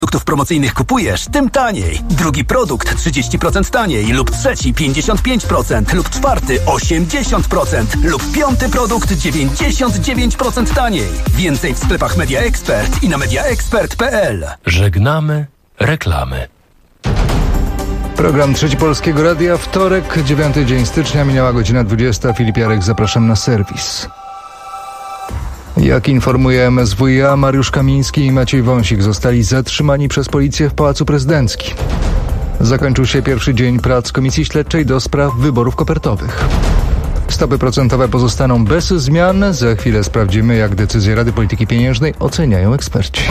Produktów promocyjnych kupujesz, tym taniej. Drugi produkt 30% taniej lub trzeci 55% lub czwarty 80% lub piąty produkt 99% taniej. Więcej w sklepach Media Expert i na mediaexpert.pl. Żegnamy reklamy. Program Trzeci Polskiego Radia, wtorek, 9 dzień stycznia, minęła godzina 20. Filip Jarek, zapraszam na serwis. Jak informuje MSWiA, Mariusz Kamiński i Maciej Wąsik zostali zatrzymani przez policję w Pałacu Prezydenckim. Zakończył się pierwszy dzień prac Komisji Śledczej do spraw wyborów kopertowych. Stopy procentowe pozostaną bez zmian. Za chwilę sprawdzimy, jak decyzję Rady Polityki Pieniężnej oceniają eksperci.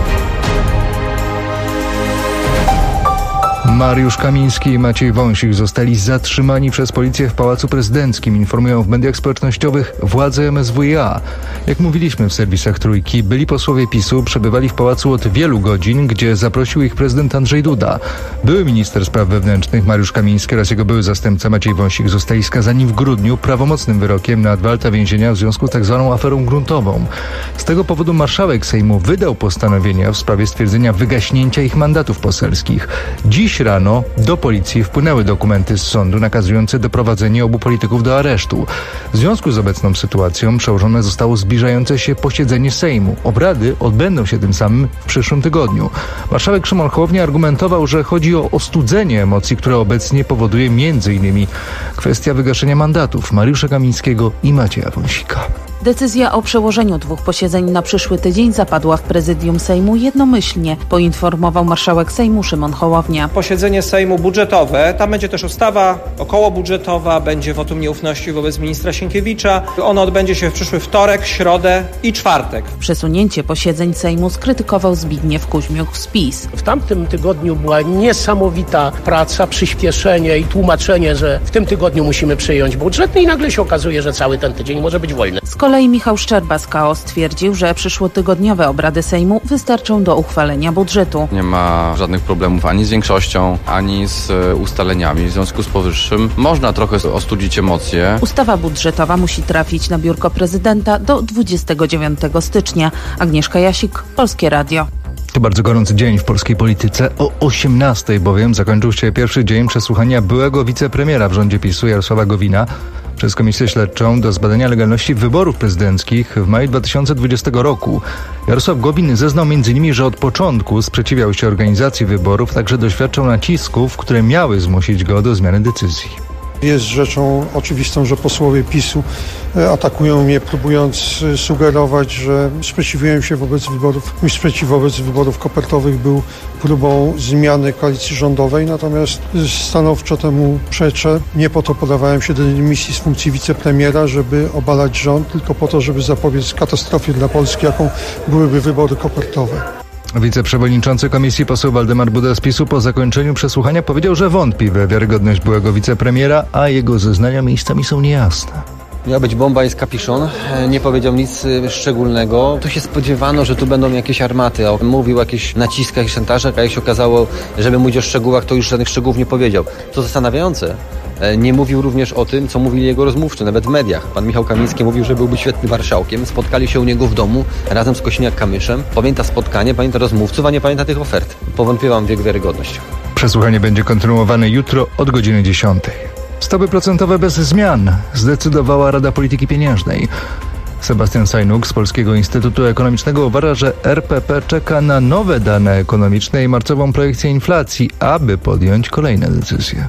Mariusz Kamiński i Maciej Wąsik zostali zatrzymani przez policję w Pałacu Prezydenckim, informują w mediach społecznościowych władze MSWiA. Jak mówiliśmy w serwisach Trójki, byli posłowie PiS-u przebywali w pałacu od wielu godzin, gdzie zaprosił ich prezydent Andrzej Duda. Były minister spraw wewnętrznych Mariusz Kamiński oraz jego były zastępca Maciej Wąsik zostali skazani w grudniu prawomocnym wyrokiem na 2 lata więzienia w związku z tzw. aferą gruntową. Z tego powodu marszałek Sejmu wydał postanowienia w sprawie stwierdzenia wygaśnięcia ich mandatów poselskich. Dziś rano do policji wpłynęły dokumenty z sądu nakazujące doprowadzenie obu polityków do aresztu. W związku z obecną sytuacją przełożone zostało zbliżające się posiedzenie Sejmu. Obrady odbędą się tym samym w przyszłym tygodniu. Marszałek Szymon Hołownia argumentował, że chodzi o ostudzenie emocji, które obecnie powoduje m.in. kwestia wygaszenia mandatów Mariusza Kamińskiego i Macieja Wąsika. Decyzja o przełożeniu 2 posiedzeń na przyszły tydzień zapadła w prezydium Sejmu jednomyślnie, poinformował marszałek Sejmu Szymon Hołownia. Posiedzenie Sejmu budżetowe, tam będzie też ustawa okołobudżetowa, będzie wotum nieufności wobec ministra Sienkiewicza. Ono odbędzie się w przyszły wtorek, środę i czwartek. Przesunięcie posiedzeń Sejmu skrytykował Zbigniew Kuźmiuk z PiS. W tamtym tygodniu była niesamowita praca, przyspieszenie i tłumaczenie, że w tym tygodniu musimy przyjąć budżet i nagle się okazuje, że cały ten tydzień może być wolny. Z kolei Michał Szczerba z KO stwierdził, że przyszłotygodniowe obrady Sejmu wystarczą do uchwalenia budżetu. Nie ma żadnych problemów ani z większością, ani z ustaleniami. W związku z powyższym można trochę ostudzić emocje. Ustawa budżetowa musi trafić na biurko prezydenta do 29 stycznia. Agnieszka Jasik, Polskie Radio. To bardzo gorący dzień w polskiej polityce. O 18:00 bowiem zakończył się pierwszy dzień przesłuchania byłego wicepremiera w rządzie PiS-u Jarosława Gowina przez Komisję Śledczą do zbadania legalności wyborów prezydenckich w maju 2020 roku. Jarosław Gowin zeznał m.in., że od początku sprzeciwiał się organizacji wyborów, także doświadczał nacisków, które miały zmusić go do zmiany decyzji. Jest rzeczą oczywistą, że posłowie PiS-u atakują mnie, próbując sugerować, że sprzeciwiłem się wobec wyborów. Mój sprzeciw wobec wyborów kopertowych był próbą zmiany koalicji rządowej, natomiast stanowczo temu przeczę. Nie po to podawałem się do dymisji z funkcji wicepremiera, żeby obalać rząd, tylko po to, żeby zapobiec katastrofie dla Polski, jaką byłyby wybory kopertowe. Wiceprzewodniczący komisji poseł Waldemar Buda z PiS-u po zakończeniu przesłuchania powiedział, że wątpi we wiarygodność byłego wicepremiera, a jego zeznania miejscami są niejasne. Miała być bomba i kapiszon, nie powiedział nic szczególnego. To się spodziewano, że tu będą jakieś armaty. Mówił o jakichś naciskach i szantażach, a jak się okazało, żeby mówić o szczegółach, to już żadnych szczegółów nie powiedział. To zastanawiające. Nie mówił również o tym, co mówili jego rozmówcy, nawet w mediach. Pan Michał Kamiński mówił, że byłby świetnym marszałkiem. Spotkali się u niego w domu razem z Kosiniak-Kamyszem. Pamięta spotkanie, pamięta rozmówców, a nie pamięta tych ofert. Powątpiewam w jego wiarygodność. Przesłuchanie będzie kontynuowane jutro od godziny 10:00. Stopy procentowe bez zmian zdecydowała Rada Polityki Pieniężnej. Sebastian Sajnuk z Polskiego Instytutu Ekonomicznego uważa, że RPP czeka na nowe dane ekonomiczne i marcową projekcję inflacji, aby podjąć kolejne decyzje.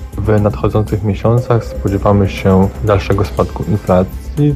W nadchodzących miesiącach spodziewamy się dalszego spadku inflacji,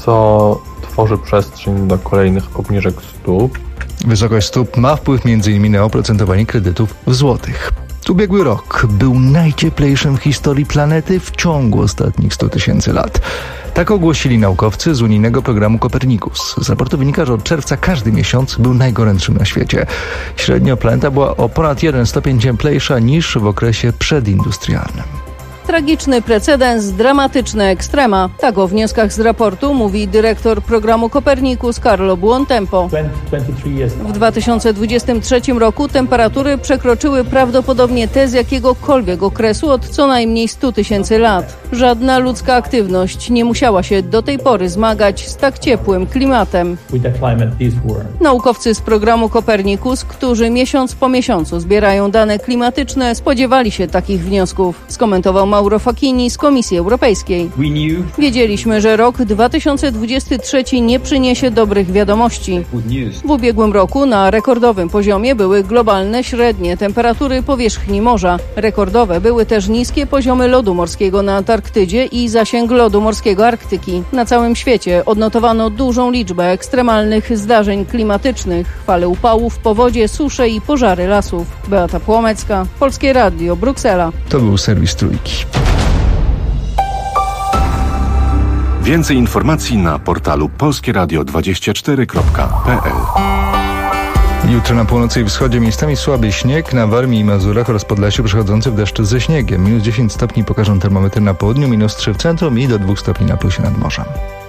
co tworzy przestrzeń do kolejnych obniżek stóp. Wysokość stóp ma wpływ m.in. na oprocentowanie kredytów w złotych. Ubiegły rok był najcieplejszym w historii planety w ciągu ostatnich 100 000 lat. Tak ogłosili naukowcy z unijnego programu Copernicus. Z raportu wynika, że od czerwca każdy miesiąc był najgorętszym na świecie. Średnio planeta była o ponad 1 stopień cieplejsza niż w okresie przedindustrialnym. Tragiczny precedens, dramatyczne ekstrema. Tak o wnioskach z raportu mówi dyrektor programu Copernicus Carlo Buontempo. W 2023 roku temperatury przekroczyły prawdopodobnie te z jakiegokolwiek okresu od co najmniej 100 tysięcy lat. Żadna ludzka aktywność nie musiała się do tej pory zmagać z tak ciepłym klimatem. Naukowcy z programu Copernicus, którzy miesiąc po miesiącu zbierają dane klimatyczne, spodziewali się takich wniosków, skomentował Mauro Facchini z Komisji Europejskiej. Wiedzieliśmy, że rok 2023 nie przyniesie dobrych wiadomości. W ubiegłym roku na rekordowym poziomie były globalne średnie temperatury powierzchni morza. Rekordowe były też niskie poziomy lodu morskiego na Antarktydzie i zasięg lodu morskiego Arktyki. Na całym świecie odnotowano dużą liczbę ekstremalnych zdarzeń klimatycznych, fale upałów, powodzie, susze i pożary lasów. Beata Płomecka, Polskie Radio, Bruksela. To był serwis Trójki. Więcej informacji na portalu polskieradio24.pl. Jutro na północy i wschodzie miejscami słaby śnieg, na Warmii i Mazurach oraz Podlasiu przechodzący w deszcz ze śniegiem. Minus 10 stopni pokażą termometry na południu, minus 3 w centrum i do 2 stopni na plusie nad morzem.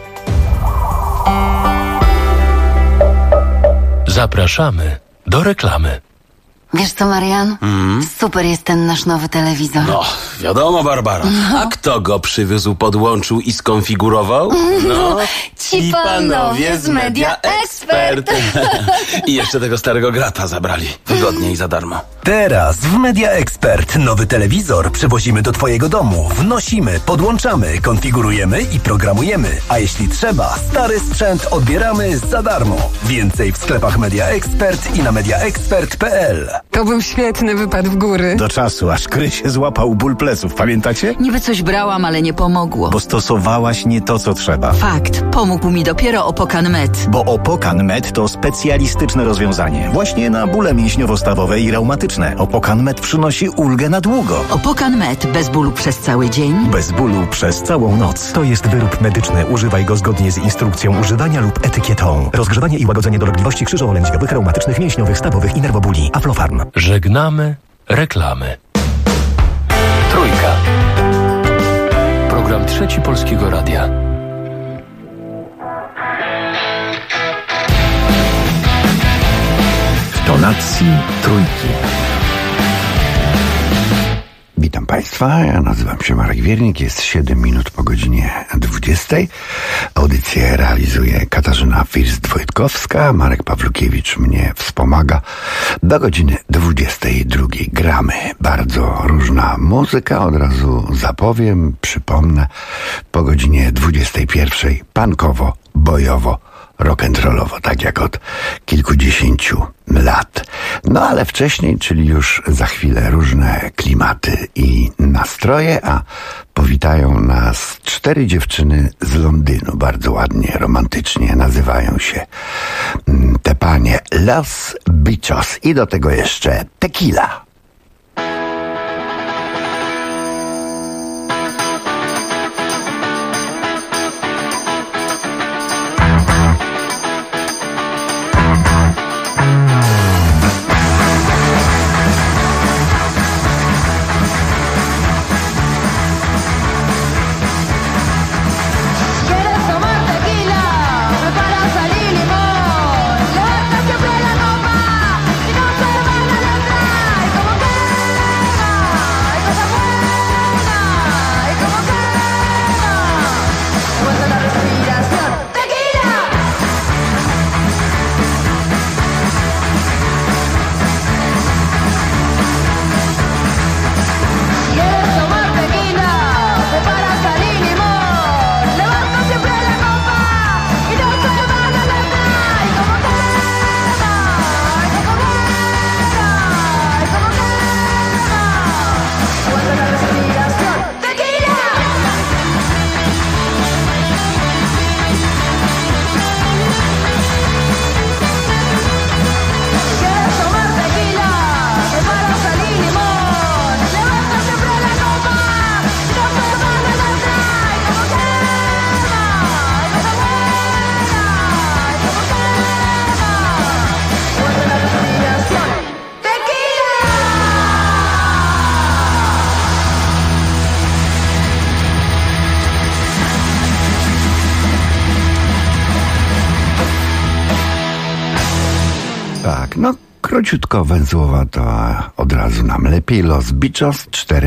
Zapraszamy do reklamy. Wiesz co, Marian? Super jest ten nasz nowy telewizor. No, wiadomo, Barbara. A kto go przywiózł, podłączył i skonfigurował? No, ci panowie z Media Expert. I jeszcze tego starego grata zabrali. Wygodnie i za darmo. Teraz w Media Expert nowy telewizor przywozimy do Twojego domu. Wnosimy, podłączamy, konfigurujemy i programujemy. A jeśli trzeba, stary sprzęt odbieramy za darmo. Więcej w sklepach Media Expert i na mediaexpert.pl. To był świetny wypad w góry. Do czasu, aż Krysie złapał ból pleców, pamiętacie? Niby coś brałam, ale nie pomogło. Bo stosowałaś nie to, co trzeba. Fakt. Pomógł mi dopiero Opokan Med. Bo Opokan Med to specjalistyczne rozwiązanie. Właśnie na bóle mięśniowo-stawowe i reumatyczne. Opokan Med przynosi ulgę na długo. Opokan Med. Bez bólu przez cały dzień. Bez bólu przez całą noc. To jest wyrób medyczny. Używaj go zgodnie z instrukcją używania lub etykietą. Rozgrzewanie i łagodzenie dolegliwości krzyżowo-lędźwiowych, reumatycznych, mięśniowych, stawowych i nerwobóli. Aflofarm. Żegnamy reklamy. Trójka. Program Trzeci Polskiego Radia. W tonacji Trójki. Witam Państwa, ja nazywam się Marek Wiernik, jest 7 minut po godzinie 20. Audycję realizuje Katarzyna First-Wojtkowska, Marek Pawlukiewicz mnie wspomaga. Do godziny 22 gramy bardzo różna muzyka, od razu zapowiem, przypomnę, po godzinie 21 punkowo, bojowo, rock'n'rollowo, tak jak od kilkudziesięciu lat. No ale wcześniej, czyli już za chwilę, różne klimaty i nastroje, a powitają nas 4 dziewczyny z Londynu. Bardzo ładnie, romantycznie nazywają się te panie Los Bichos i do tego jeszcze tequila. Levanta siempre la copa y no se van a lembrar. króciutko, węzłowato, a od razu nam lepiej. Los Beatles, 4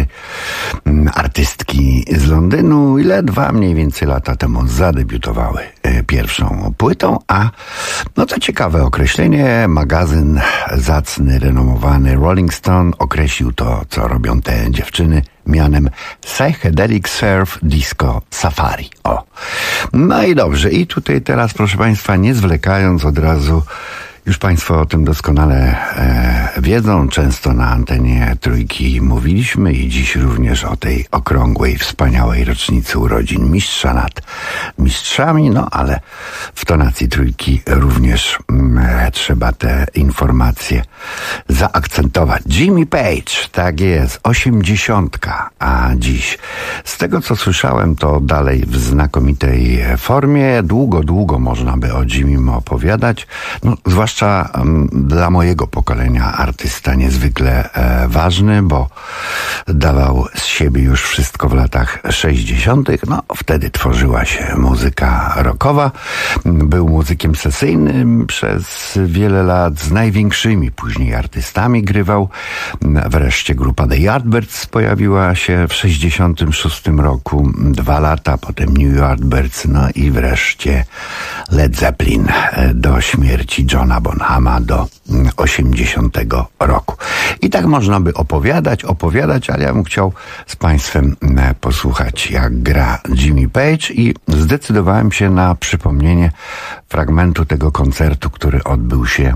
artystki z Londynu, dwa mniej więcej lata temu zadebiutowały pierwszą płytą, a no to ciekawe określenie, magazyn zacny, renomowany Rolling Stone określił to, co robią te dziewczyny, mianem Psychedelic Surf Disco Safari. O. No i dobrze, i tutaj teraz, proszę Państwa, nie zwlekając, od razu, już Państwo o tym doskonale wiedzą, często na antenie Trójki mówiliśmy i dziś również o tej okrągłej, wspaniałej rocznicy urodzin mistrza nad mistrzami, no ale w tonacji Trójki również trzeba te informacje zaakcentować. Jimmy Page, tak jest, 80, a dziś, z tego co słyszałem, to dalej w znakomitej formie, długo można by o Jimmym opowiadać, no zwłaszcza dla mojego pokolenia artysta niezwykle ważny, bo dawał z siebie już wszystko w latach 60. No, wtedy tworzyła się muzyka rockowa. Był muzykiem sesyjnym przez wiele lat, z największymi później artystami grywał. Wreszcie grupa The Yardbirds pojawiła się w 66 roku, 2 lata, potem New Yardbirds, no i wreszcie Led Zeppelin do śmierci Johna Bonhama do 80 roku. I tak można by opowiadać, ale ja bym chciał z Państwem posłuchać, jak gra Jimmy Page, i zdecydowałem się na przypomnienie fragmentu tego koncertu, który odbył się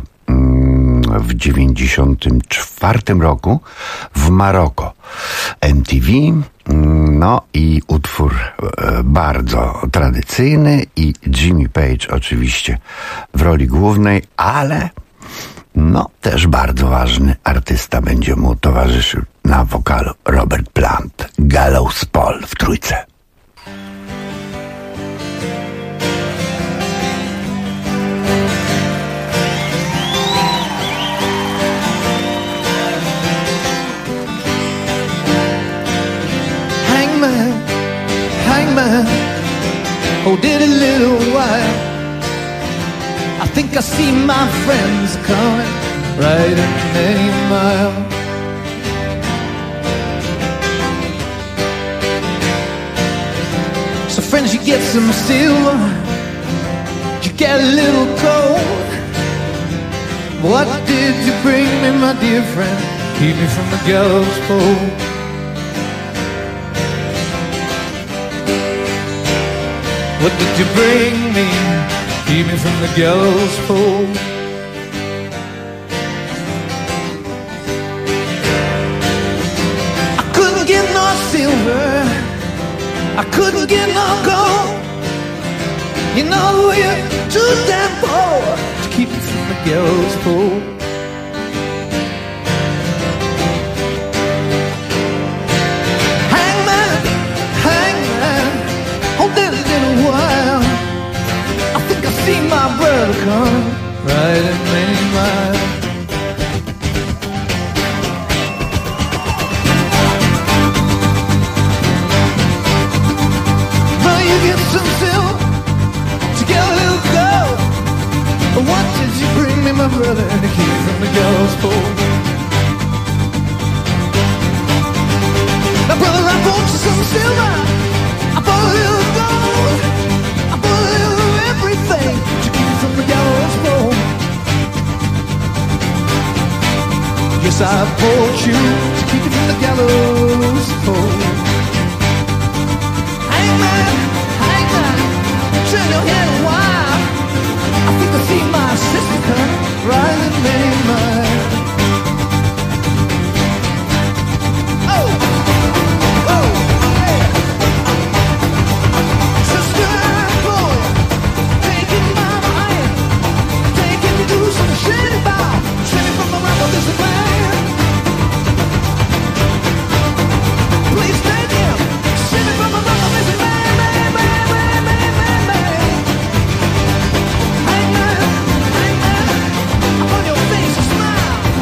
w 94 roku w Maroko. MTV, no i utwór bardzo tradycyjny i Jimmy Page oczywiście w roli głównej, ale no też bardzo ważny artysta będzie mu towarzyszył na wokalu, Robert Plant, Gallows Paul w Trójce. Hold it a little while. I think I see my friends coming right in a mile. So friends, you get some silver, you get a little cold. What did you bring me, my dear friend? Keep me from the gallows pole. What did you bring me? Keep me from the gallows pole. I couldn't get no silver, I couldn't get no gold. You know you're too damn poor to keep me from the gallows pole. See my brother come right at many miles. Well, you get some silver to get a little gold. But what did you bring me, my brother, to keep me from the gallows pole? Now, brother, I bought you some silver, I bought a little gold, I bought a little everything to keep you from the gallows pole. Yes, I bought you to keep you from the gallows pole. Hangman, turn your head a while. I think I see my sister come right at me, mine. Oh, oh, yeah. Sister, boy, taking my mind, taking me to some shit about, straight from the mouth of this man. Please take him, straight from the mouth of this man, man. Hangman, upon your face a smile.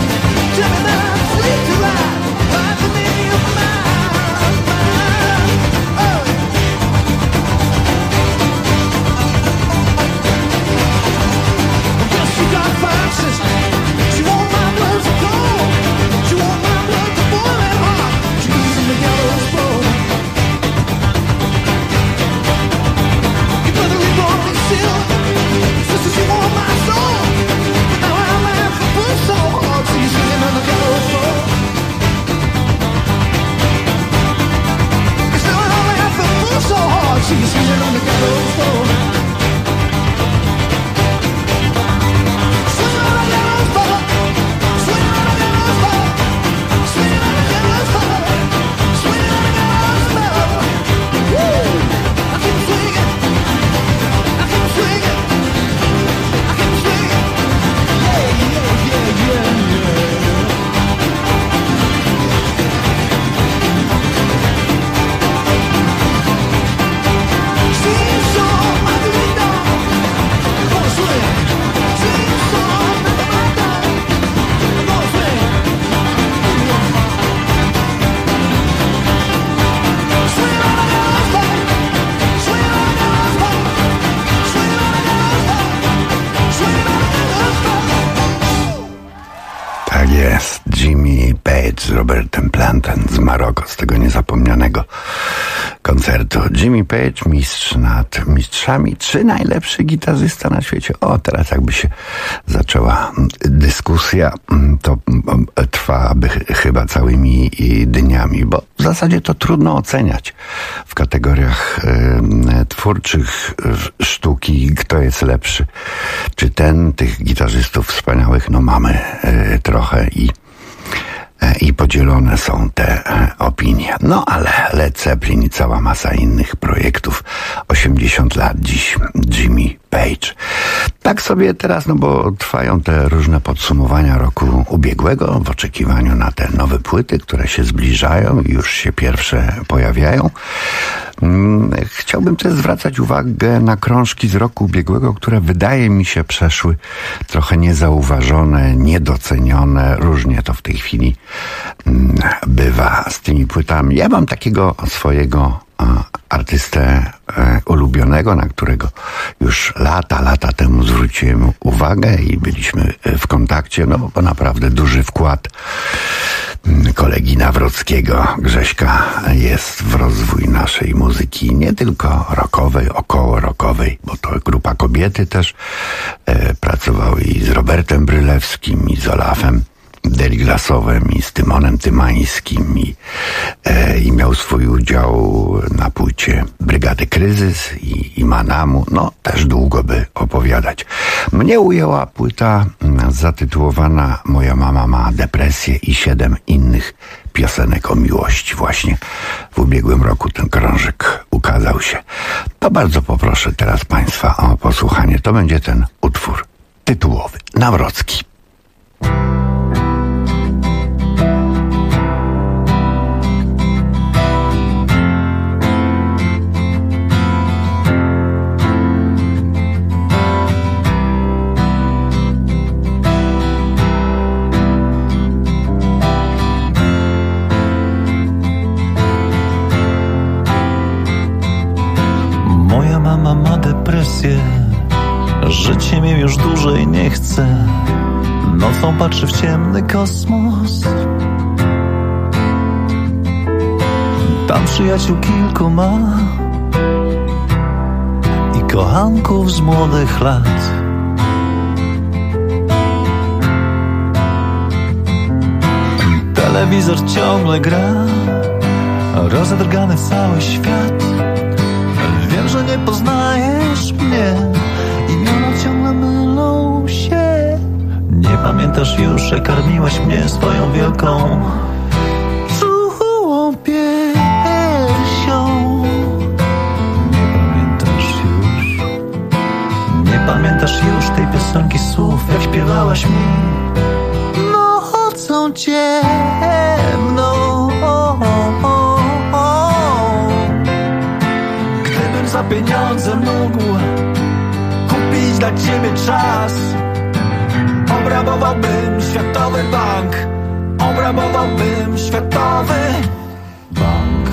Jimmy Page z Robertem Plantem z Maroko, z tego niezapomnianego koncertu. Jimmy Page, mistrz nad mistrzami, czy najlepszy gitarzysta na świecie? O, teraz jakby się zaczęła dyskusja, to trwałaby chyba całymi dniami, bo w zasadzie to trudno oceniać w kategoriach twórczych sztuki, kto jest lepszy. Czy tych gitarzystów wspaniałych, no mamy trochę i podzielone są te opinie. No ale Led Zeppelin i cała masa innych projektów. 80 lat dziś Jimmy Page. Tak sobie teraz, no bo trwają te różne podsumowania roku ubiegłego w oczekiwaniu na te nowe płyty, które się zbliżają i już się pierwsze pojawiają. Chciałbym też zwracać uwagę na krążki z roku ubiegłego, które wydaje mi się przeszły trochę niezauważone, niedocenione. Różnie to w tej chwili bywa z tymi płytami. Ja mam takiego swojego artystę ulubionego, na którego już lata temu zwróciłem uwagę i byliśmy w kontakcie, no bo naprawdę duży wkład kolegi Nawrockiego, Grześka, jest w rozwój naszej muzyki, nie tylko rockowej, około rockowej, bo to grupa Kobiety też pracowały i z Robertem Brylewskim, i z Olafem Deliglasowem, i z Tymonem Tymańskim, i miał swój udział na płycie Brygady Kryzys i Manamu. No, też długo by opowiadać. Mnie ujęła płyta zatytułowana Moja mama ma depresję i 7 innych piosenek o miłości. Właśnie w ubiegłym roku ten krążek ukazał się. To bardzo poproszę teraz Państwa o posłuchanie. To będzie ten utwór tytułowy, Nawrocki. Mama ma depresję, życie mi już dłużej nie chce. Nocą patrzy w ciemny kosmos. Tam przyjaciół kilku ma i kochanków z młodych lat. Telewizor ciągle gra, rozedrgany cały świat. Wiem, że nie poznajesz mnie, imiona ciągle mylą się. Nie pamiętasz już, jak karmiłaś mnie swoją wielką czułą piersią. Nie pamiętasz już tej piosenki słów, jak śpiewałaś mi nocą ciemną. Za pieniądze mógł kupić dla ciebie czas, obrabowałbym Światowy Bank, obrabowałbym Światowy Bank.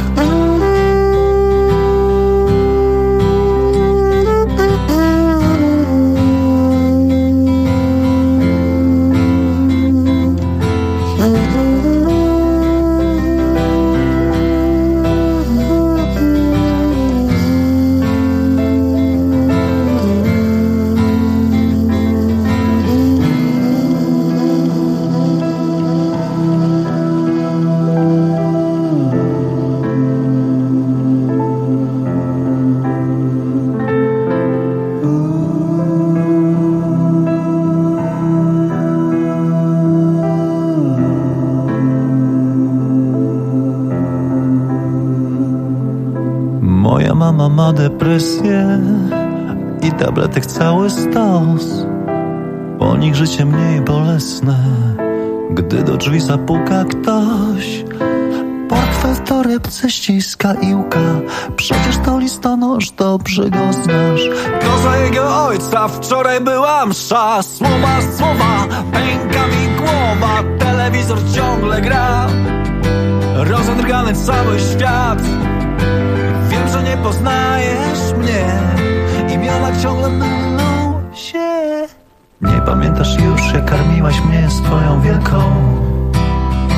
Mama ma depresję i tabletek cały stos. Po nich życie mniej bolesne, gdy do drzwi zapuka ktoś. Portfel w torebce ściska i łka, przecież to listonosz, dobrze go znasz. To za jego ojca wczoraj była msza. Słowa, pęka mi głowa. Telewizor ciągle gra, rozedrgany cały świat. Wiem, że nie poznajesz mnie, imiona ciągle mylą się. Nie pamiętasz już, jak karmiłaś mnie swoją wielką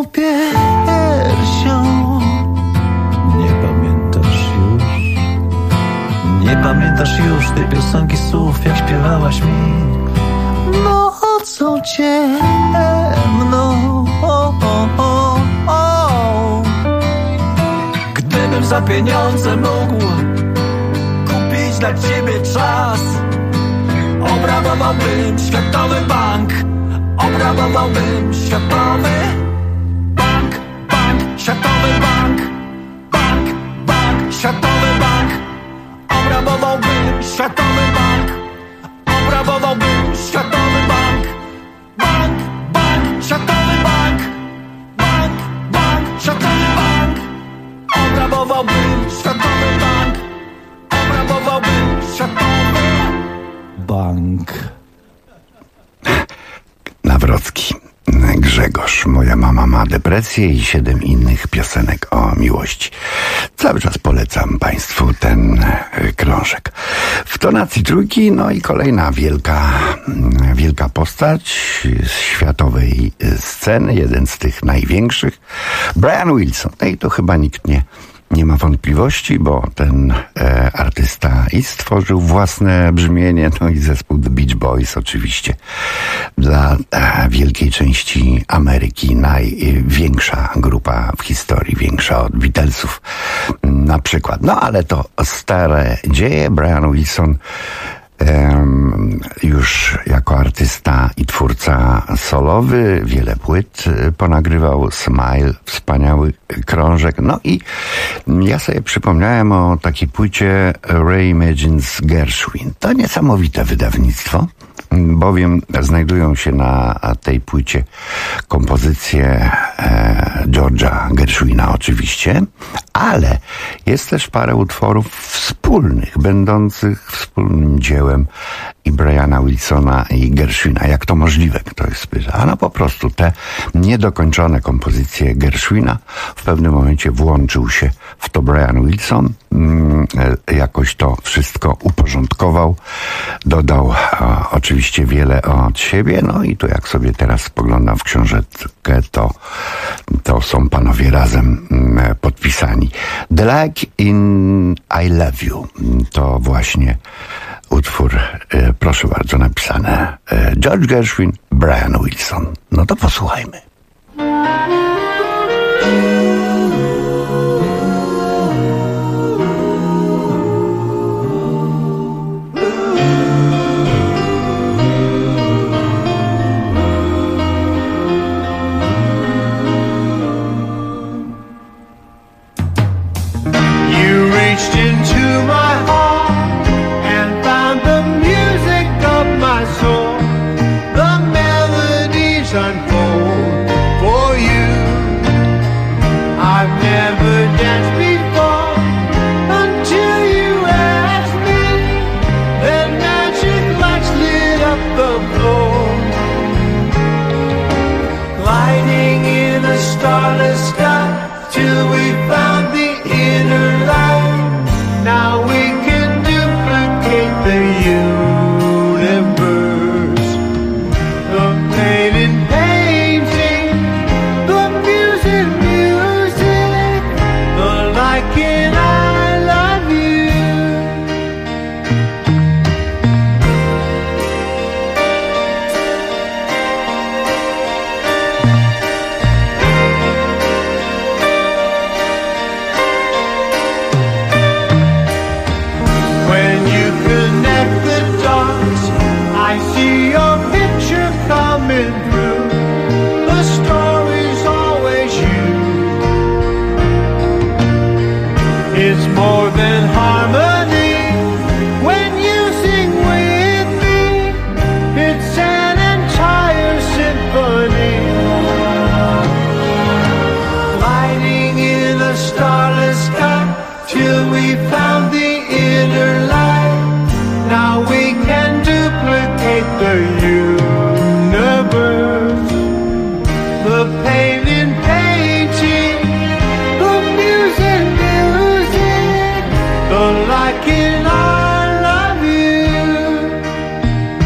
mą piersią. Nie pamiętasz już, nie pamiętasz już tej piosenki słów, jak śpiewałaś mi. Nocą ciemną, gdybym za pieniądze mógł kupić dla ciebie czas, obrabowałbym Światowy Bank, obrabowałbym Światowy Bank, Bank, Światowy Bank, Bank, Bank, Światowy Bank, obrabowałbym Światowy Bank, obrabowałbym Światowy Bank, Bank, Bank, Światowy Bank, Bank, Bank, Światowy Bank, obrabowałbym Światowy Bank, obrabowałbym Światowy Bank. Nawrocki, Grzegorz, Moja mama ma depresję i 7 innych piosenek o miłości. Cały czas polecam Państwu ten krążek. W tonacji trójki, no i kolejna wielka postać z światowej sceny, jeden z tych największych, Brian Wilson. No i to chyba nikt nie ma wątpliwości, bo ten artysta i stworzył własne brzmienie, no i zespół The Beach Boys oczywiście dla wielkiej części Ameryki największa grupa w historii, większa od Beatlesów na przykład. No ale to stare dzieje. Brian Wilson już jako artysta i twórca solowy wiele płyt ponagrywał. Smile, wspaniały krążek. No i ja sobie przypomniałem o takiej płycie Reimagines Gershwin. To niesamowite wydawnictwo, bowiem znajdują się na tej płycie kompozycje George'a Gershwina oczywiście, ale jest też parę utworów wspólnych, będących wspólnym dziełem i Briana Wilsona i Gershwina. Jak to możliwe? Ktoś spyta. A no po prostu te niedokończone kompozycje Gershwina w pewnym momencie włączył się w to Brian Wilson, jakoś to wszystko uporządkował, dodał oczywiście wiele od siebie, no i tu jak sobie teraz spoglądam w książeczkę, to są panowie razem podpisani. The Like in I Love You to właśnie utwór, proszę bardzo, napisane George Gershwin, Brian Wilson. No to posłuchajmy.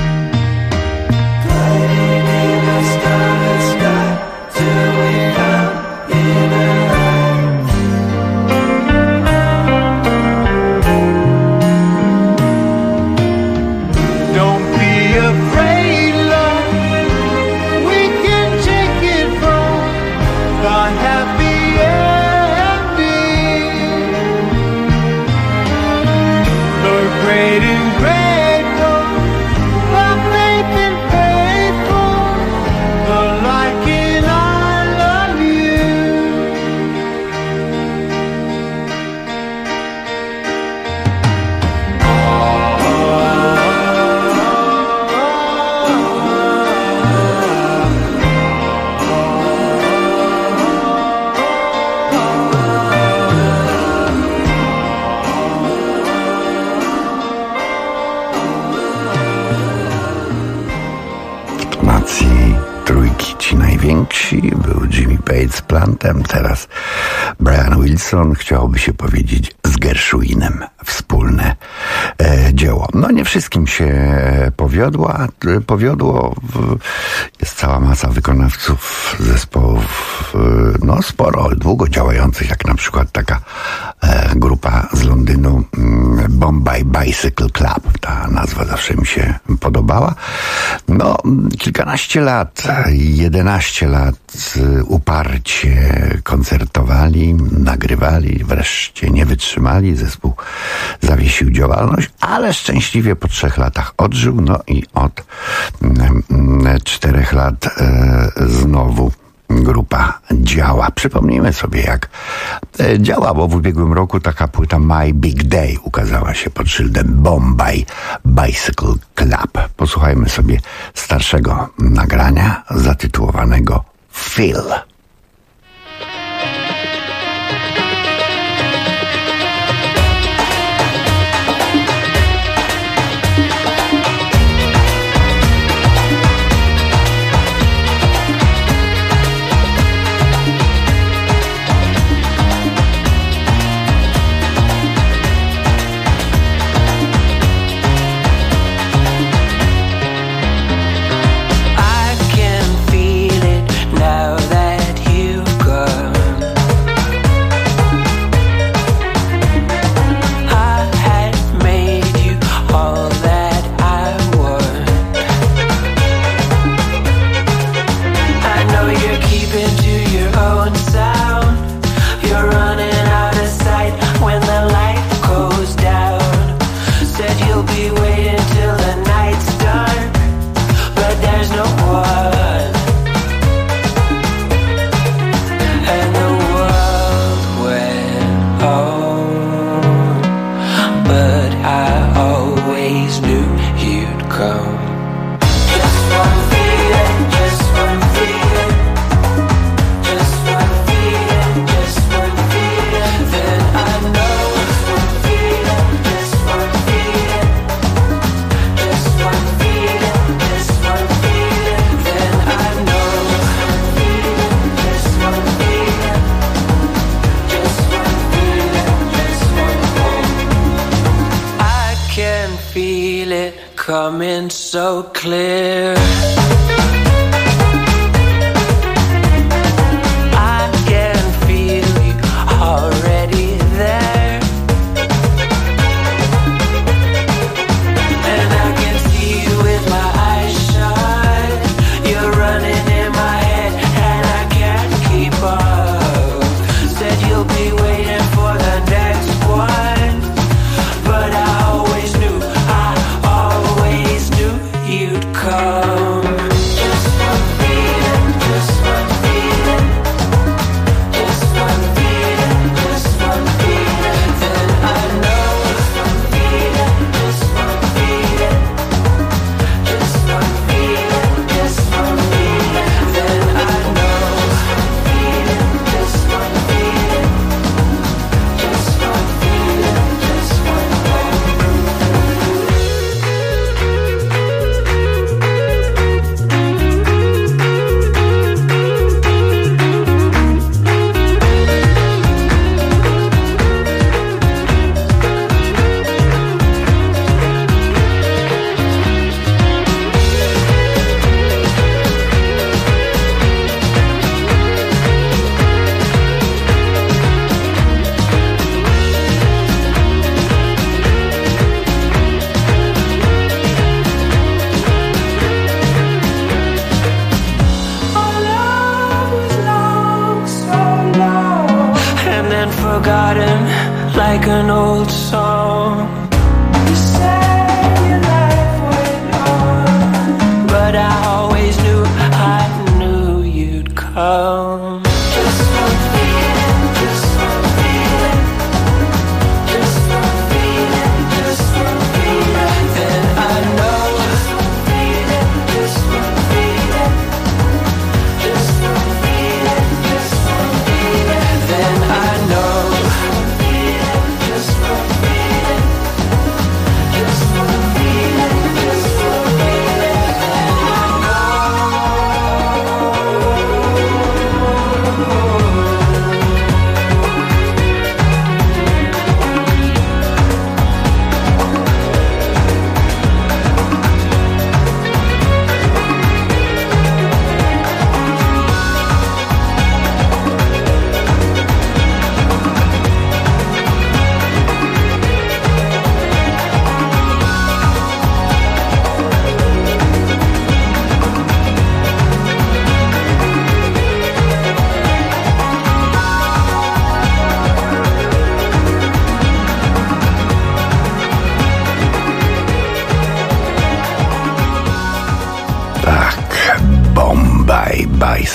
Till we found był Jimmy Page z Plantem, teraz Brian Wilson, chciałoby się powiedzieć z Gershwinem, wspólne dzieło. No nie wszystkim się powiodło. Jest cała masa wykonawców, zespołów, no sporo, długo działających, jak na przykład taka grupa z Londynu, Bombay Bicycle Club. Ta nazwa zawsze mi się podobała. No, kilkanaście lat, 11 lat uparcie koncertowali, nagrywali, wreszcie nie wytrzymali, zespół zawiesił działalność, ale szczęśliwie po 3 latach odżył, no i od 4 lat znowu grupa działa. Przypomnijmy sobie, jak działa, bo w ubiegłym roku taka płyta My Big Day ukazała się pod szyldem Bombay Bicycle Club. Posłuchajmy sobie starszego nagrania zatytułowanego Feel. Coming so clear. I can feel you already there, and I can see you with my eyes shut. You're running in my head and I can't keep up. Said you'll be waiting for the next one, but I always knew you'd come. Just one feeling, just one feeling, just one feeling, just one feeling. Then I know just one feeling, just one feeling, just one feeling, just one feeling. Then I know one feeling, just one feeling, just one feeling, just one forgotten like an old song. You said your life went on, but I always knew you'd come. Just one feeling, just one feeling, just one feeling, just one feeling. Then I know just one feeling, just one feeling, just one feeling, just one feeling. Then I know.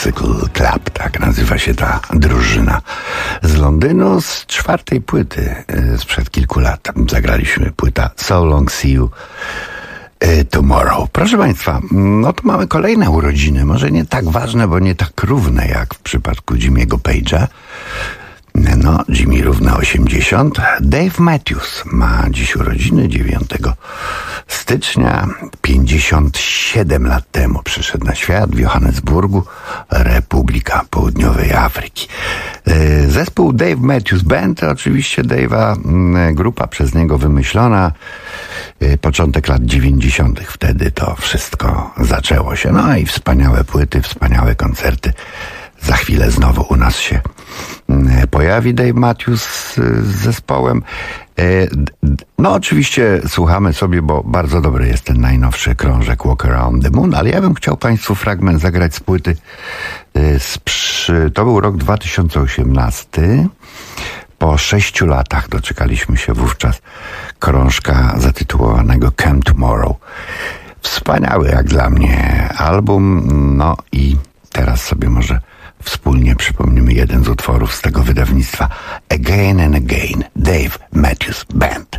Bicycle Club, tak nazywa się ta drużyna z Londynu, z 4. płyty sprzed kilku lat. Zagraliśmy płyta So Long See You Tomorrow. Proszę Państwa, no tu mamy kolejne urodziny, może nie tak ważne, bo nie tak równe jak w przypadku Jimmy'ego Page'a. No, Jimmy równa 80. Dave Matthews ma dziś urodziny 9 stycznia. 57 lat temu przyszedł na świat w Johannesburgu, Republika Południowej Afryki. Zespół Dave Matthews Band, oczywiście Dave'a grupa przez niego wymyślona. Początek lat 90. Wtedy to wszystko zaczęło się. No i wspaniałe płyty, wspaniałe koncerty. Za chwilę znowu u nas się pojawi Dave Matthews z zespołem. No oczywiście słuchamy sobie, bo bardzo dobry jest ten najnowszy krążek Walk Around the Moon, ale ja bym chciał Państwu fragment zagrać z płyty. To był rok 2018. Po 6 latach doczekaliśmy się wówczas krążka zatytułowanego Come Tomorrow. Wspaniały jak dla mnie album. No i teraz sobie może wspólnie przypomnimy jeden z utworów z tego wydawnictwa. Again and Again, Dave Matthews Band.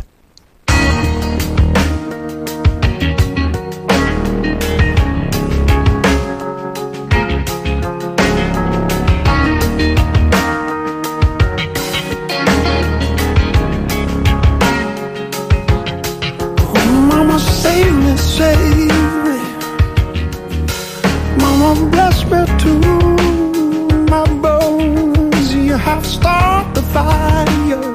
Mama, save me, save me. Mama, bless me too. My bones, you have started the fire.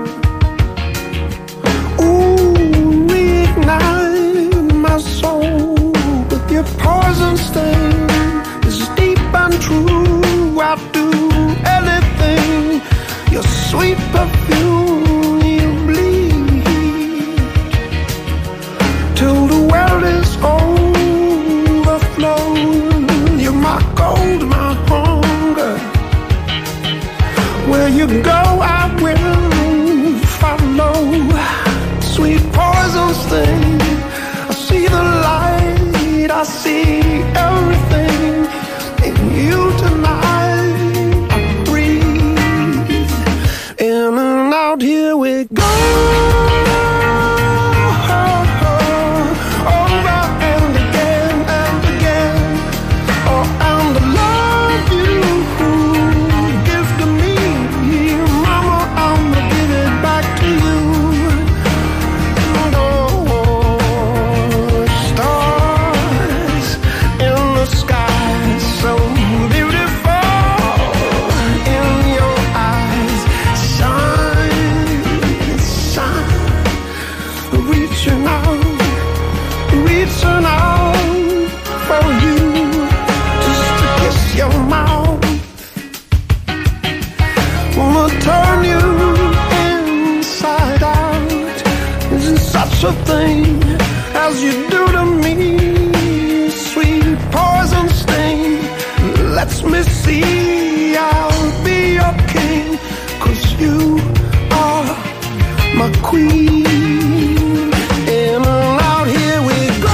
Ooh, reignite my soul with your poison sting. It's deep and true. I'll do anything. Your sweet perfume, you bleed till the well is overflowed. You're my gold, my hunger. Where you go, I will follow. Sweet poison sting. I see the light, I see everything in you tonight. I breathe in and out, here we go. Such a thing as you do to me, sweet poison sting. Lets me see I'll be your king, 'cause you are my queen. In and out, here we go.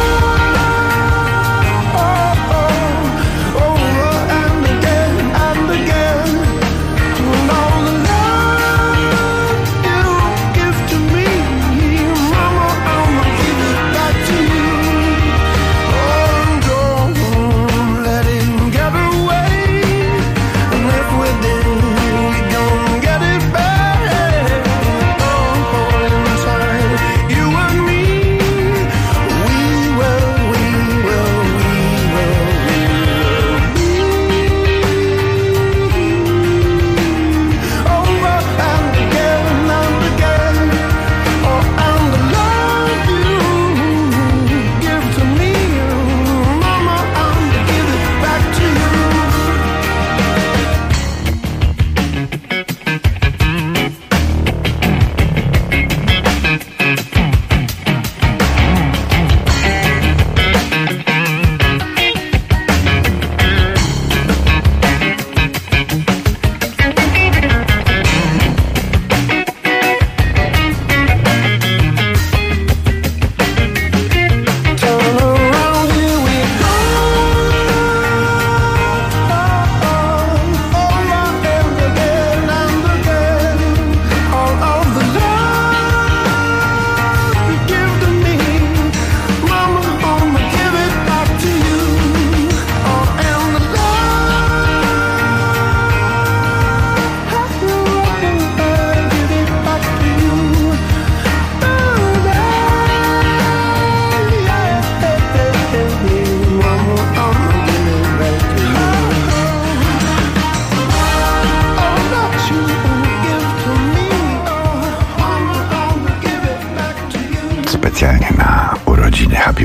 Over and again and again. And all the love you give to me, mama, I'ma give it back to you. Oh, don't let it get away. And if we did, we don't get it back. Oh,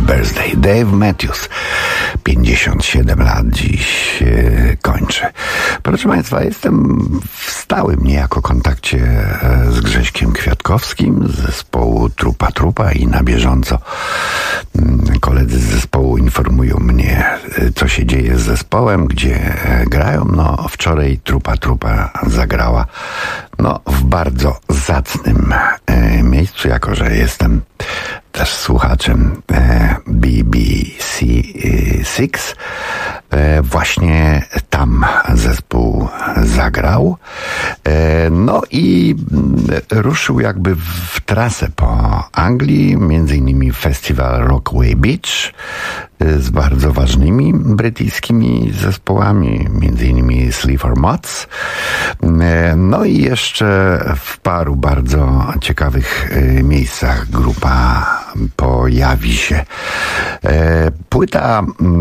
birthday. Dave Matthews, 57 lat dziś kończy. Proszę Państwa, jestem w stałym niejako kontakcie z Grześkiem Kwiatkowskim z zespołu Trupa i na bieżąco koledzy z zespołu informują mnie, co się dzieje z zespołem, gdzie grają. No, wczoraj Trupa zagrała w bardzo zacnym miejscu, jako że jestem też słuchaczem BBC Six. Właśnie tam zespół zagrał. No i ruszył jakby w trasę po Anglii, między innymi festiwal Rockaway Beach z bardzo ważnymi brytyjskimi zespołami, między innymi Sleaford Mods. No i jeszcze w paru bardzo ciekawych miejscach grupa pojawi się. Płyta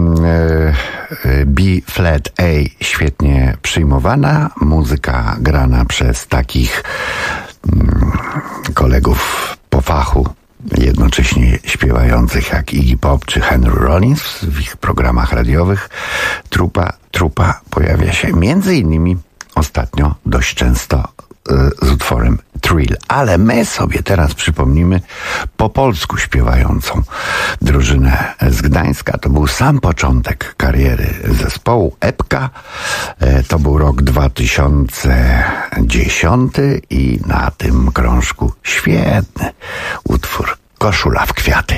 B-flat A świetnie przyjmowana, muzyka grana przez takich kolegów po fachu, jednocześnie śpiewających jak Iggy Pop czy Henry Rollins w ich programach radiowych. Trupa pojawia się między innymi ostatnio dość często z utworem Thrill, ale my sobie teraz przypomnimy po polsku śpiewającą drużynę z Gdańska. To był sam początek kariery zespołu Epka. To był rok 2010 i na tym krążku świetny utwór Koszula w kwiaty.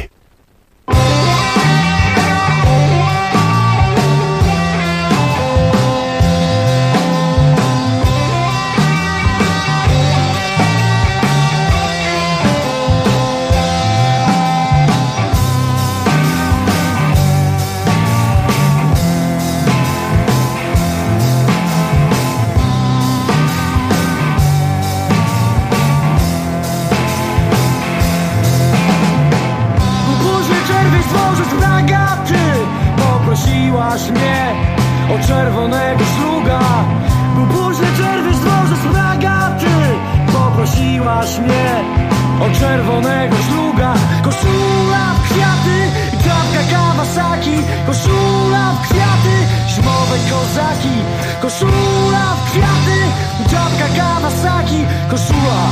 Mnie o czerwonego szluga. Był późny czerwiec, dworzec Bragaty. Poprosiłaś mnie o czerwonego szluga. Koszula w kwiaty, czapka Kawasaki. Koszula w kwiaty, zimowe kozaki. Koszula w kwiaty, czapka Kawasaki. Koszula.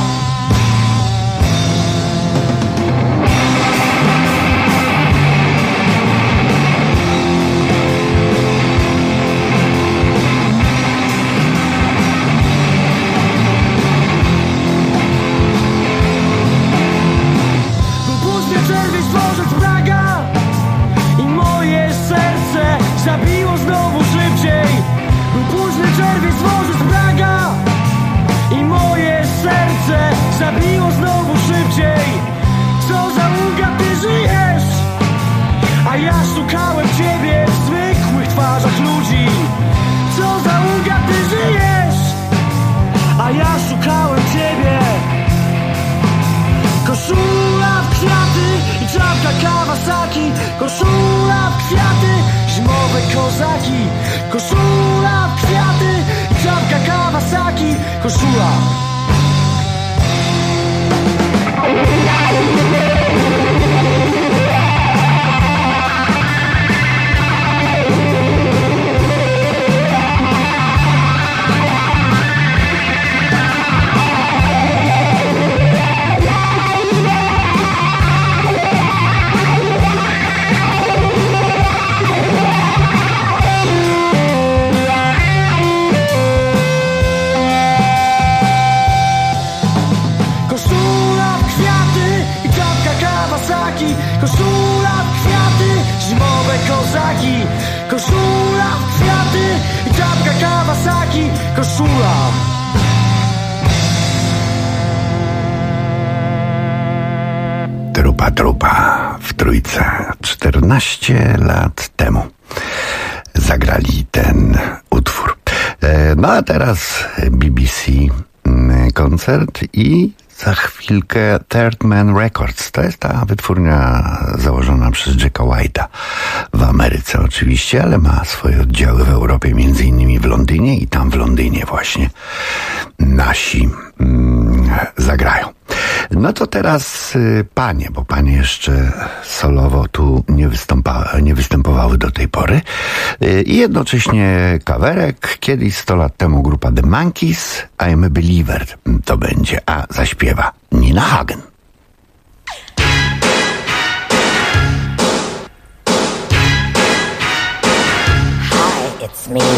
Zabiło znowu szybciej. Był późny czerwiec, dworzec Praga i moje serce zabiło znowu szybciej. Co za ulga, ty żyjesz, a ja szukałem ciebie w zwykłych twarzach ludzi. Co za ulga, ty żyjesz, a ja szukałem ciebie. Koszula w kwiaty i czapka Kawasaki. Koszula w kwiaty, zimowe kozaki. Koszula w kwiaty i czapka Kawasaki. Koszula. Koszula w kwiaty, zimowe kozaki. Koszula w kwiaty i czapka Kawasaki. Koszula. Trupa w trójce 14 lat temu zagrali ten utwór. No a teraz BBC koncert i za chwilkę Third Man Records. To jest ta wytwórnia założona przez Jacka White'a w Ameryce oczywiście, ale ma swoje oddziały w Europie, między innymi w Londynie, i tam w Londynie właśnie nasi zagrają. No to teraz panie, bo panie jeszcze solowo tu nie występowały do tej pory. I jednocześnie kawerek. Kiedyś 100 lat temu grupa The Monkees, I'm a Believer to będzie, a zaśpiewa Nina Hagen. Hi, it's me.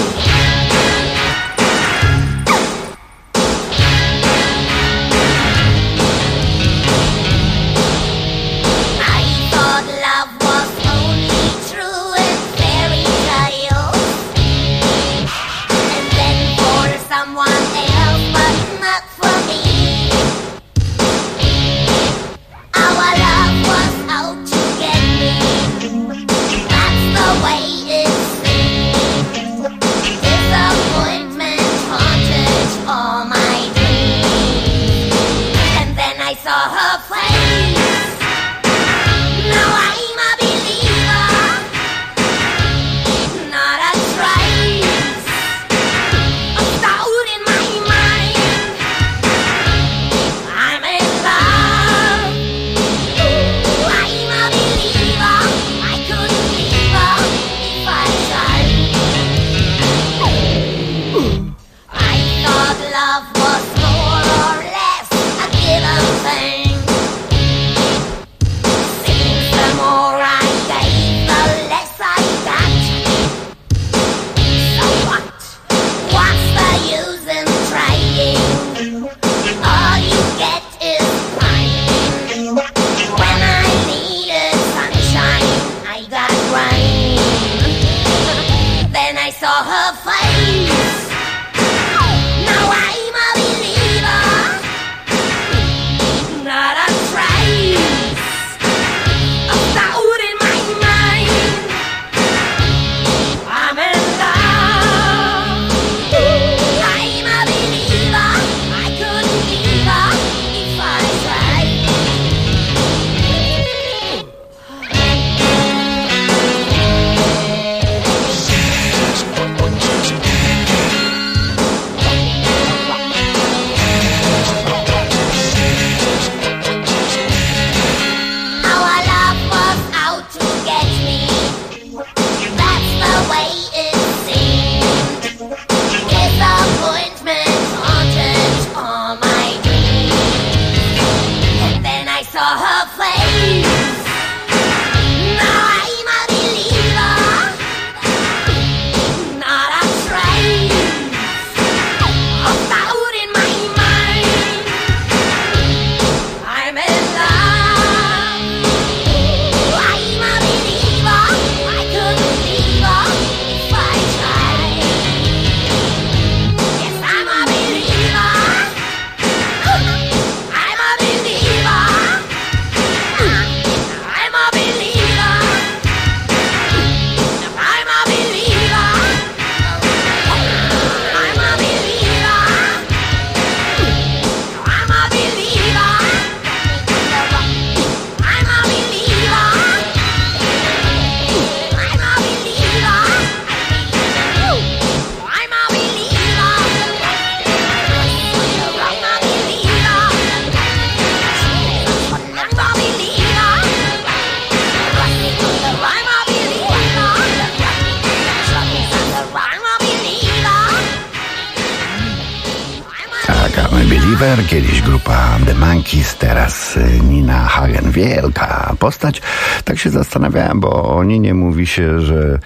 Kiedyś grupa The Monkees, teraz Nina Hagen, wielka postać. Tak się zastanawiałem, bo o Ninie mówi się, że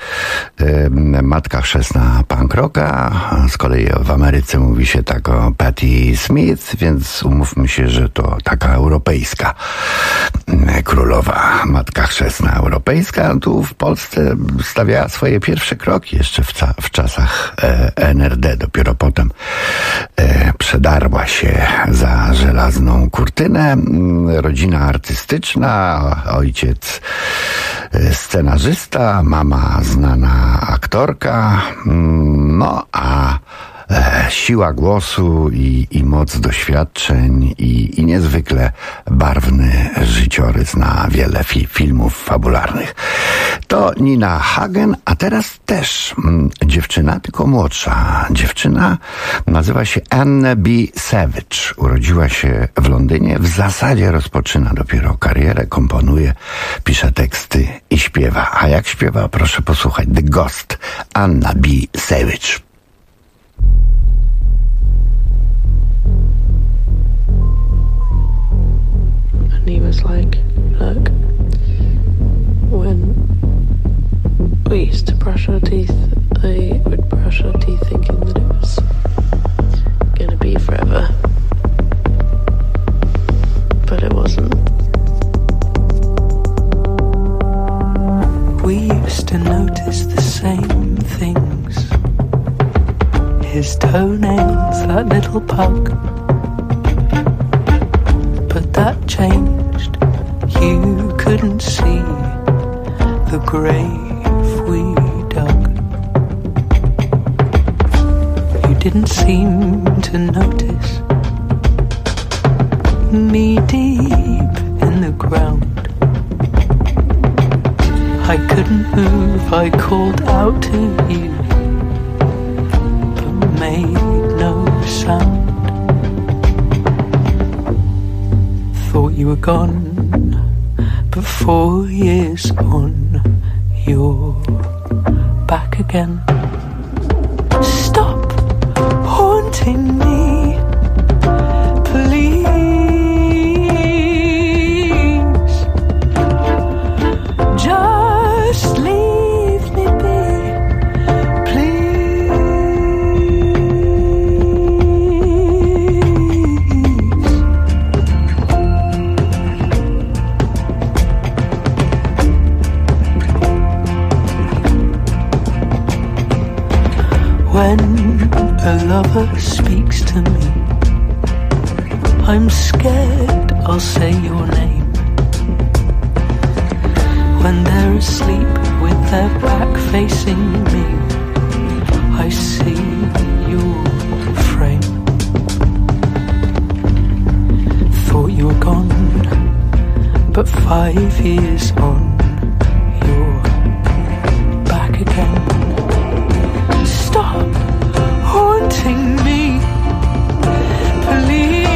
matka chrzestna punk rocka, z kolei w Ameryce mówi się tak o Patti Smith, więc umówmy się, że to taka europejska królowa, matka chrzestna europejska. Tu w Polsce stawiała swoje pierwsze kroki jeszcze w czasach NRD. Dopiero potem przedarła się za żelazną kurtynę. Rodzina artystyczna, ojciec scenarzysta, mama znana aktorka, no a siła głosu i moc doświadczeń i niezwykle barwny życiorys na wiele filmów fabularnych. To Nina Hagen, a teraz też dziewczyna, tylko młodsza. Dziewczyna nazywa się Anne B. Savage. Urodziła się w Londynie. W zasadzie rozpoczyna dopiero karierę, komponuje, pisze teksty i śpiewa. A jak śpiewa? Proszę posłuchać. The Ghost, Anna B. Savage. And he was like, look, when we used to brush our teeth, I would brush our teeth thinking that it was gonna be forever. But it wasn't. We used to notice the same things. His toenails, that little pug. But that changed. You couldn't see the grave we dug. You didn't seem to notice me deep in the ground. I couldn't move, I called out to you, but made no sound. Thought you were gone, but 4 years on, you're back again. Stop haunting me, please. Just leave me be, please. When a lover speaks to me, I'm scared I'll say your name. When they're asleep with their back facing me, I see your frame. Thought you were gone, but 5 years on, you're back again. Stop haunting me, please.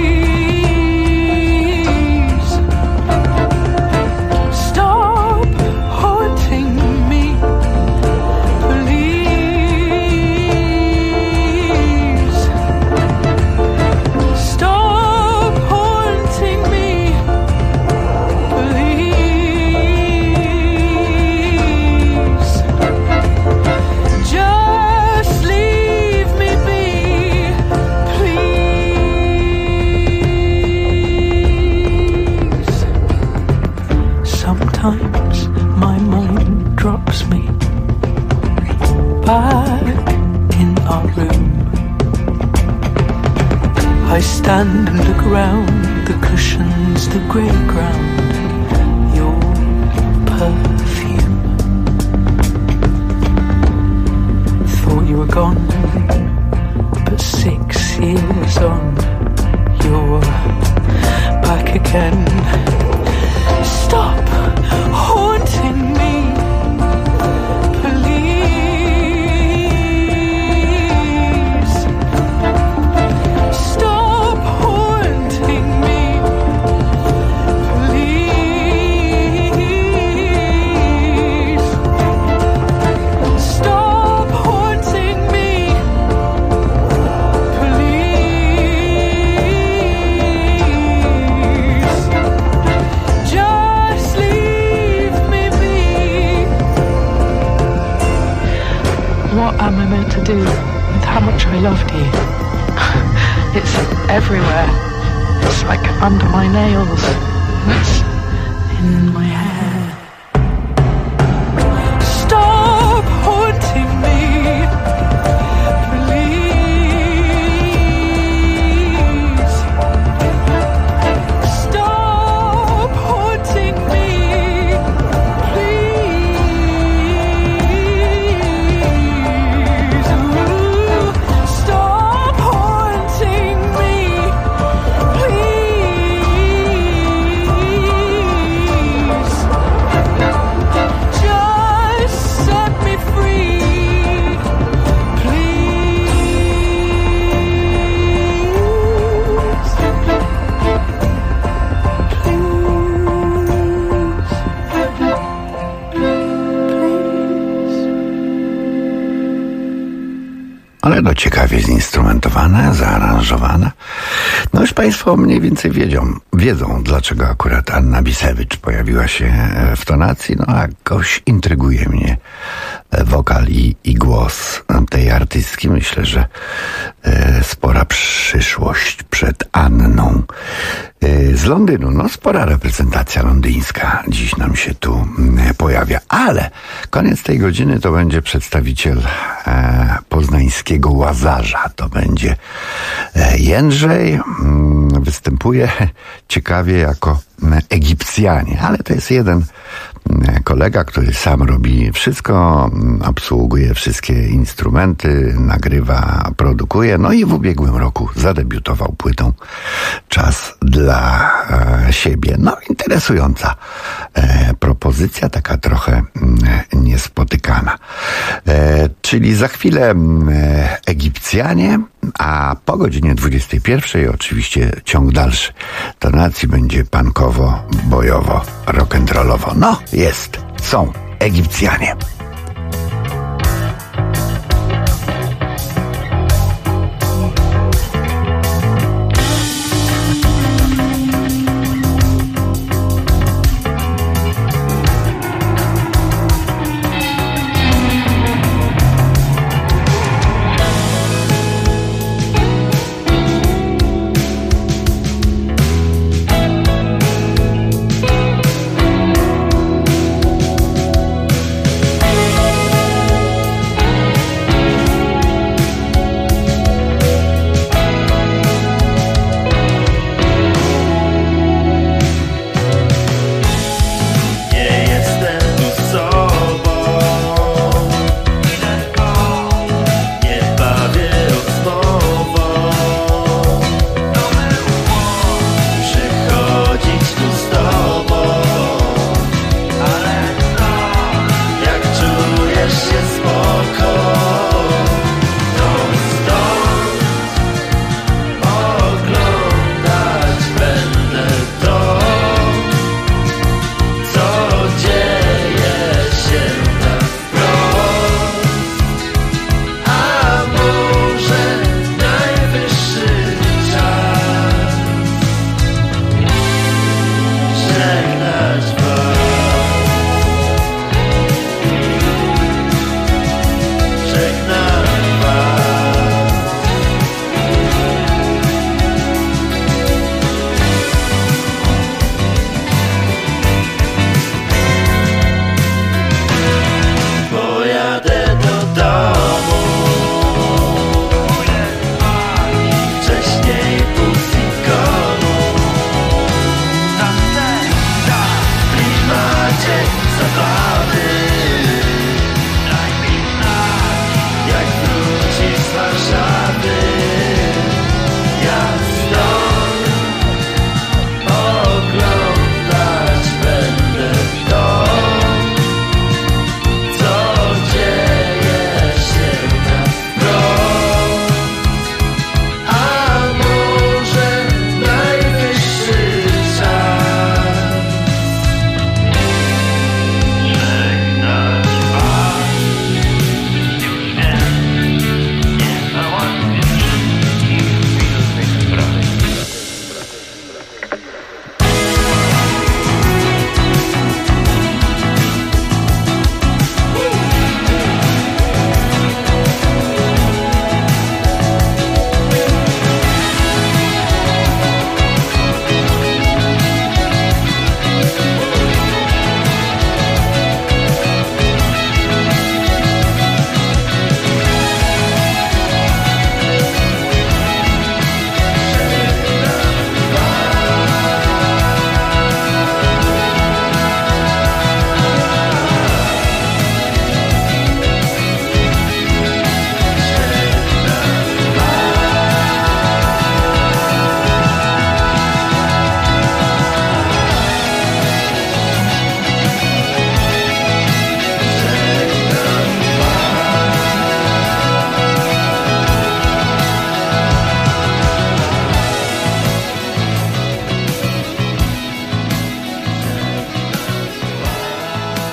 Stop haunting me, please. Stop haunting me, please. Just leave me be, please. Sometimes my mind drops me back in our room. I stand and look around the cushions, the grey ground, your perfume. Thought you were gone, but 6 years on, you're back again. Stop haunting me, please. Stop haunting me, please. Stop haunting me, please. Just leave me be. What am I meant to do with how much I loved you? It's everywhere. It's like under my nails. It's in my hair. Stop haunting me, please. Stop haunting me, please. Ooh, stop haunting me, please. no ciekawie zinstrumentowana, zaaranżowana. No już Państwo mniej więcej wiedzą, dlaczego akurat Anna Bisewicz pojawiła się w tonacji. No a jakoś intryguje mnie wokal i głos tej artystki. Myślę, że spora przyszłość przed Anną. Z Londynu, no spora reprezentacja londyńska dziś nam się tu pojawia, ale koniec tej godziny to będzie przedstawiciel poznańskiego Łazarza. To będzie Jędrzej, występuje ciekawie jako Egipcjanie, ale to jest jeden kolega, który sam robi wszystko, obsługuje wszystkie instrumenty, nagrywa, produkuje, no i w ubiegłym roku zadebiutował płytą Czas dla siebie. No interesująca propozycja, taka trochę niespotykana. Czyli za chwilę Egipcjanie, a po godzinie 21 oczywiście ciąg dalszy tonacji będzie punkowo, bojowo, rock'n'rollowo. No, są Egipcjanie.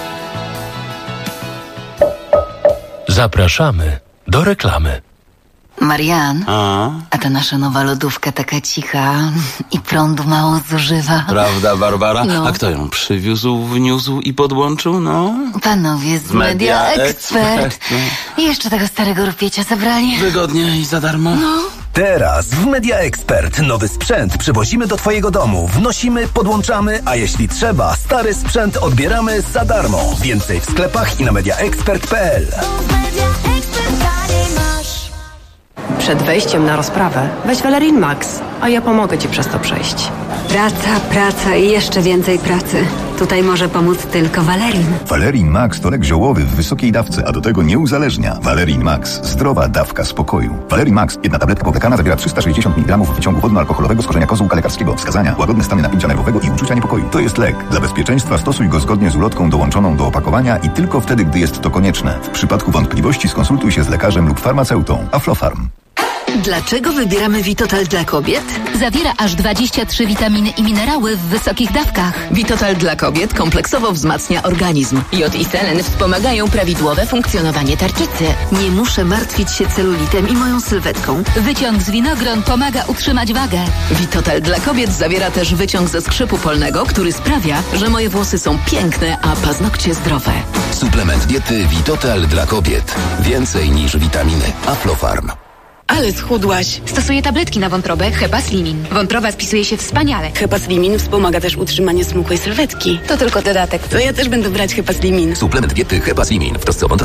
Zapraszamy do reklamy. Marian, a ta nasza nowa lodówka taka cicha i prądu mało zużywa. Prawda, Barbara? No. A kto ją przywiózł, wniósł i podłączył, no? Panowie z Media Expert. I jeszcze tego starego rupiecia zabrali. Wygodnie i za darmo. No. Teraz w Media Expert nowy sprzęt przywozimy do twojego domu, wnosimy, podłączamy, a jeśli trzeba, stary sprzęt odbieramy za darmo. Więcej w sklepach i na mediaexpert.pl. Przed wejściem na rozprawę weź Valerin Max, a ja pomogę ci przez to przejść. Praca i jeszcze więcej pracy. Tutaj może pomóc tylko Valerin. Valerin Max to lek ziołowy w wysokiej dawce, a do tego nie uzależnia. Valerin Max. Zdrowa dawka spokoju. Valerin Max. Jedna tabletka powlekana zawiera 360 mg wyciągu wodno-alkoholowego z korzenia kozłka lekarskiego. Wskazania: łagodne stany napięcia nerwowego i uczucia niepokoju. To jest lek. Dla bezpieczeństwa stosuj go zgodnie z ulotką dołączoną do opakowania i tylko wtedy, gdy jest to konieczne. W przypadku wątpliwości skonsultuj się z lekarzem lub farmaceutą. Aflofarm. Dlaczego wybieramy Vitotal dla kobiet? Zawiera aż 23 witaminy i minerały w wysokich dawkach. Vitotal dla kobiet kompleksowo wzmacnia organizm. Jod i selen wspomagają prawidłowe funkcjonowanie tarczycy. Nie muszę martwić się celulitem i moją sylwetką. Wyciąg z winogron pomaga utrzymać wagę. Vitotal dla kobiet zawiera też wyciąg ze skrzypu polnego, który sprawia, że moje włosy są piękne, a paznokcie zdrowe. Suplement diety Vitotal dla kobiet. Więcej niż witaminy. Aflofarm. Ale schudłaś. Stosuję tabletki na wątrobę Hepaslimin. Wątroba spisuje się wspaniale. Hepaslimin wspomaga też utrzymanie smukłej sylwetki. To tylko dodatek. To ja też będę brać Hepaslimin. Suplement diety Hepaslimin w trosce o wątrobę.